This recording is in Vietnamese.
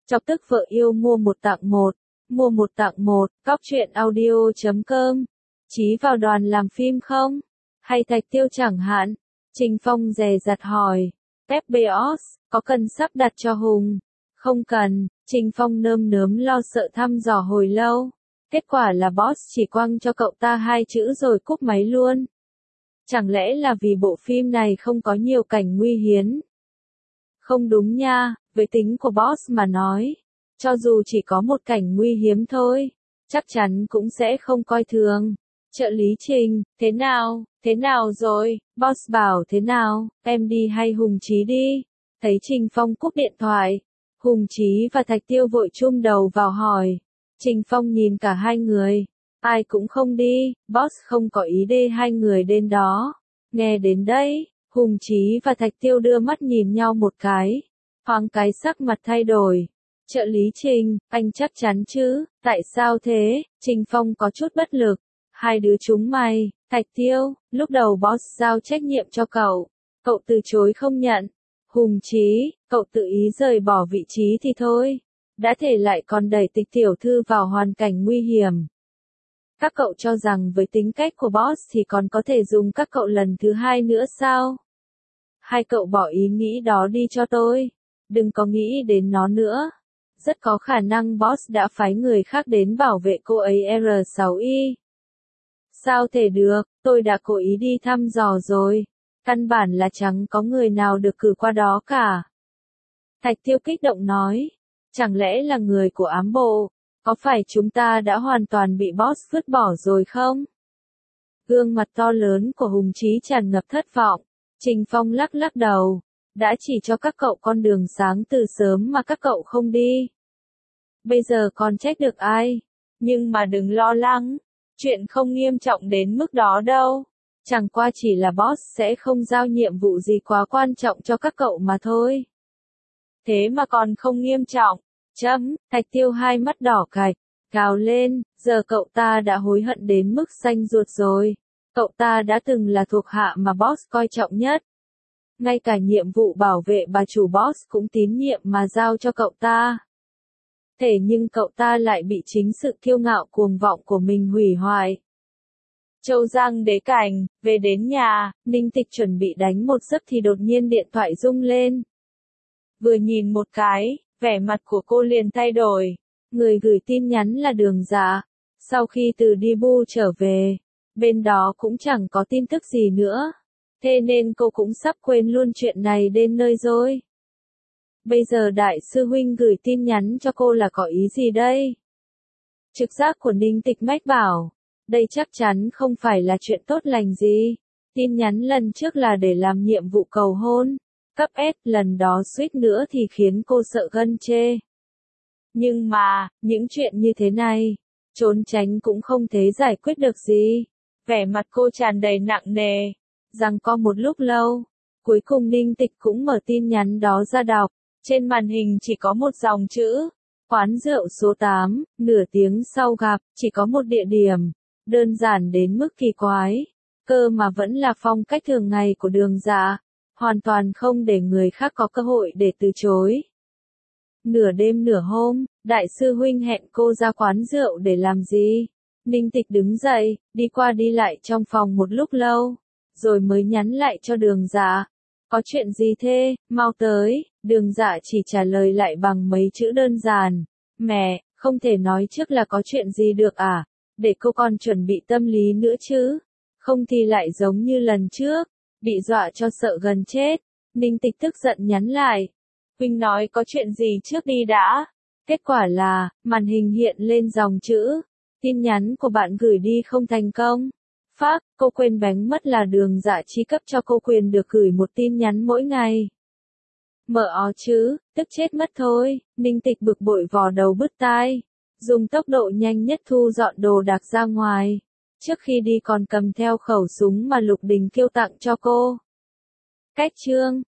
Chọc tức vợ yêu mua một tặng một. Mua một tặng một, Cóc truyện audio.com. Chí vào đoàn làm phim không? Hay Thạch Tiêu chẳng hạn? Trình Phong dè dặt hỏi. Pep Boss, có cần sắp đặt cho Hùng? Không cần, Trình Phong nơm nớm lo sợ thăm dò hồi lâu. Kết quả là boss chỉ quăng cho cậu ta 2 chữ rồi cúp máy luôn. Chẳng lẽ là vì bộ phim này không có nhiều cảnh nguy hiến? Không đúng nha, với tính của boss mà nói. Cho dù chỉ có một cảnh nguy hiếm thôi, chắc chắn cũng sẽ không coi thường. Trợ lý Trình, thế nào rồi, boss bảo thế nào, em đi hay Hùng Chí đi? Thấy Trình Phong cúp điện thoại, Hùng Chí và Thạch Tiêu vội chum đầu vào hỏi. Trình Phong nhìn cả hai người, ai cũng không đi, boss không có ý đê hai người đến đó. Nghe đến đây, Hùng Chí và Thạch Tiêu đưa mắt nhìn nhau một cái, thoáng cái sắc mặt thay đổi. Trợ lý Trình, anh chắc chắn chứ, tại sao thế? Trình Phong có chút bất lực. Hai đứa chúng mày, Thạch Tiêu, lúc đầu boss giao trách nhiệm cho cậu, cậu từ chối không nhận. Hùng Chí, cậu tự ý rời bỏ vị trí thì thôi, đã thể lại còn đẩy Tịch tiểu thư vào hoàn cảnh nguy hiểm. Các cậu cho rằng với tính cách của boss thì còn có thể dùng các cậu lần thứ hai nữa sao? Hai cậu bỏ ý nghĩ đó đi cho tôi, đừng có nghĩ đến nó nữa. Rất có khả năng boss đã phái người khác đến bảo vệ cô ấy R6Y. Sao thể được, tôi đã cố ý đi thăm dò rồi. Căn bản là chẳng có người nào được cử qua đó cả. Thạch Tiêu kích động nói. Chẳng lẽ là người của ám bộ? Có phải chúng ta đã hoàn toàn bị boss vứt bỏ rồi không? Gương mặt to lớn của Hùng Chí tràn ngập thất vọng. Trình Phong lắc lắc đầu. Đã chỉ cho các cậu con đường sáng từ sớm mà các cậu không đi. Bây giờ còn trách được ai? Nhưng mà đừng lo lắng. Chuyện không nghiêm trọng đến mức đó đâu. Chẳng qua chỉ là boss sẽ không giao nhiệm vụ gì quá quan trọng cho các cậu mà thôi. Thế mà còn không nghiêm trọng. Thạch Tiêu hai mắt đỏ cạch, gào lên, giờ cậu ta đã hối hận đến mức xanh ruột rồi. Cậu ta đã từng là thuộc hạ mà boss coi trọng nhất. Ngay cả nhiệm vụ bảo vệ bà chủ boss cũng tín nhiệm mà giao cho cậu ta. Thế nhưng cậu ta lại bị chính sự kiêu ngạo cuồng vọng của mình hủy hoại. Châu Giang đế cảnh, về đến nhà, Ninh Tịch chuẩn bị đánh một giấc thì đột nhiên điện thoại rung lên. Vừa nhìn một cái, vẻ mặt của cô liền thay đổi. Người gửi tin nhắn là Đường Dạ. Sau khi từ Dibu trở về, bên đó cũng chẳng có tin tức gì nữa. Thế nên cô cũng sắp quên luôn chuyện này đến nơi rồi. Bây giờ đại sư huynh gửi tin nhắn cho cô là có ý gì đây? Trực giác của Ninh Tịch mách bảo, đây chắc chắn không phải là chuyện tốt lành gì. Tin nhắn lần trước là để làm nhiệm vụ cầu hôn. Cấp S, lần đó suýt nữa thì khiến cô sợ gân chê. Nhưng mà, những chuyện như thế này, trốn tránh cũng không thể giải quyết được gì. Vẻ mặt cô tràn đầy nặng nề. Giằng co một lúc lâu, cuối cùng Ninh Tịch cũng mở tin nhắn đó ra đọc. Trên màn hình chỉ có một dòng chữ. Quán rượu số 8, nửa tiếng sau gặp, chỉ có một địa điểm. Đơn giản đến mức kỳ quái. Cơ mà vẫn là phong cách thường ngày của Đường Dạ. Hoàn toàn không để người khác có cơ hội để từ chối. Nửa đêm nửa hôm, đại sư huynh hẹn cô ra quán rượu để làm gì? Ninh Tịch đứng dậy, đi qua đi lại trong phòng một lúc lâu, rồi mới nhắn lại cho Đường Dạ. Có chuyện gì thế, mau tới. Đường Dạ chỉ trả lời lại bằng mấy chữ đơn giản. Mẹ, không thể nói trước là có chuyện gì được à? Để cô còn chuẩn bị tâm lý nữa chứ. Không thì lại giống như lần trước. Bị dọa cho sợ gần chết. Ninh Tịch tức giận nhắn lại. Huynh nói có chuyện gì trước đi đã. Kết quả là, màn hình hiện lên dòng chữ. Tin nhắn của bạn gửi đi không thành công. Phác, cô quên bén mất là Đường Dạ chi cấp cho cô quyền được gửi một tin nhắn mỗi ngày. Mợ ó chứ, tức chết mất thôi. Ninh Tịch bực bội vò đầu bứt tai. Dùng tốc độ nhanh nhất thu dọn đồ đạc ra ngoài. Trước khi đi còn cầm theo khẩu súng mà Lục Đình Kiêu tặng cho cô. Cách chương